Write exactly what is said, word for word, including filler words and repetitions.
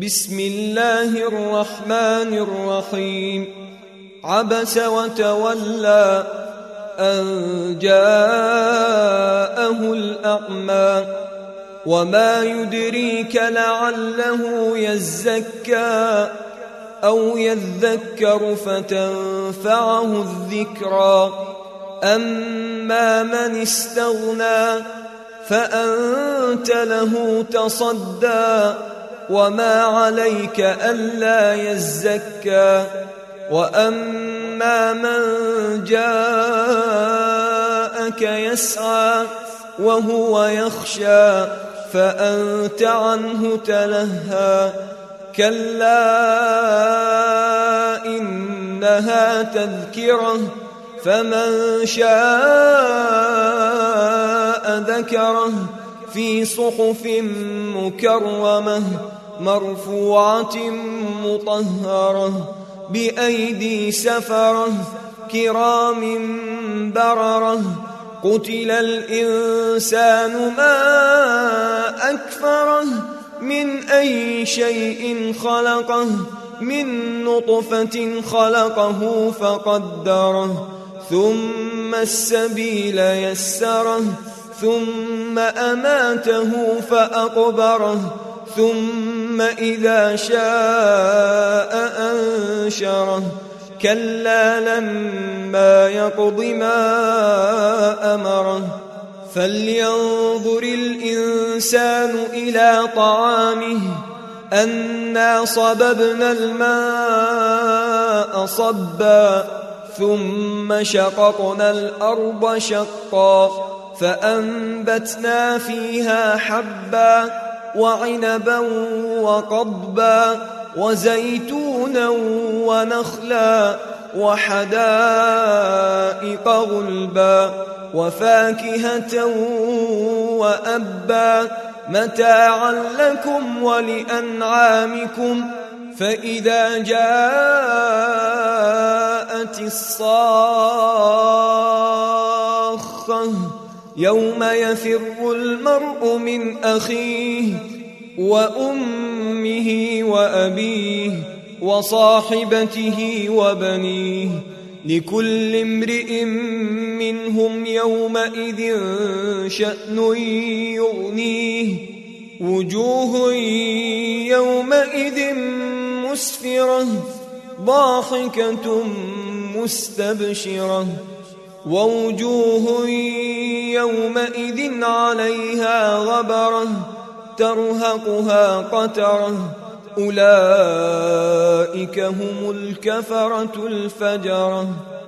بسم الله الرحمن الرحيم عبس وتولى أن جاءه الأعمى وما يدريك لعله يزكى أو يذكر فتنفعه الذكرى أما من استغنى فأنت له تصدى وما عليك ألا يزكى وأما من جاءك يسعى وهو يخشى فأنت عنه تلهى كلا إنها تذكرة فمن شاء ذكره في صحف مكرمة مرفوعة مطهرة بأيدي سفرة كرام بررة قتل الإنسان ما أكفره من أي شيء خلقه من نطفة خلقه فقدره ثم السبيل يسره ثم أماته فأقبره ثم إذا شاء أنشره كلا لما يقض ما أمره فلينظر الإنسان إلى طعامه أنا صببنا الماء صبا ثم شققنا الأرض شقا فأنبتنا فيها حبا وعنبا وقضبا وزيتونا ونخلا وحدائق غلبا وفاكهة وأبا متاعا لكم ولأنعامكم فإذا جاءت الصاخة يوم يفر المرء من أخيه وأمه وأبيه وصاحبته وبنيه لكل امرئ منهم يومئذ شأن يغنيه وجوه يومئذ مسفرة ضاحكة مستبشرة ووجوه يومئذ عليها غبرة ترهقها قترة أولئك هم الكفرة الفجرة.